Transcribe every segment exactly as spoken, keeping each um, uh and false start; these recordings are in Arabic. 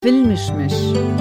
في المشمش.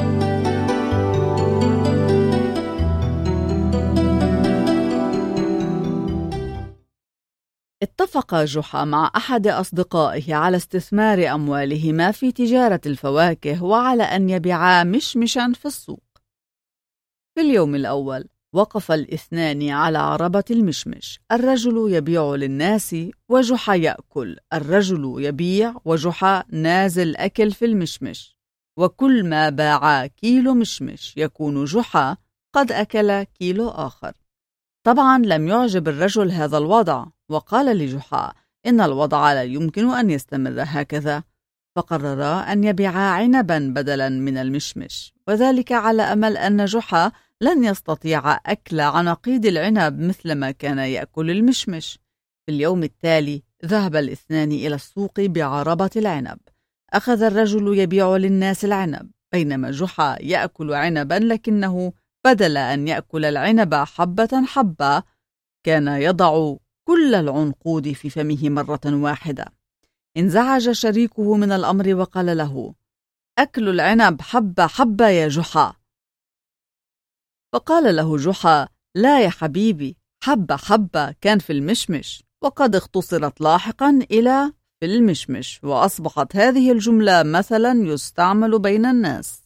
اتفق جحا مع أحد أصدقائه على استثمار أموالهما في تجارة الفواكه وعلى أن يبيعا مشمشا في السوق. في اليوم الأول وقف الاثنان على عربة المشمش، الرجل يبيع للناس وجحا يأكل، الرجل يبيع وجحا نازل أكل في المشمش، وكل ما باع كيلو مشمش يكون جحا قد أكل كيلو آخر. طبعا لم يعجب الرجل هذا الوضع، وقال لجحا إن الوضع لا يمكن أن يستمر هكذا، فقررا أن يبيعا عنبا بدلا من المشمش، وذلك على أمل أن جحا لن يستطيع أكل عناقيد العنب مثلما كان يأكل المشمش. في اليوم التالي ذهب الاثنان إلى السوق بعربة العنب. أخذ الرجل يبيع للناس العنب، بينما جحا يأكل عنبا، لكنه بدل أن يأكل العنب حبة حبة كان يضع كل العنقود في فمه مرة واحدة. انزعج شريكه من الأمر وقال له: أكل العنب حبة حبة يا جحا. فقال له جحا: لا يا حبيبي، حبة حبة كان في المشمش، وقد اختصرت لاحقا إلى في المشمش، وأصبحت هذه الجملة مثلا يستعمل بين الناس.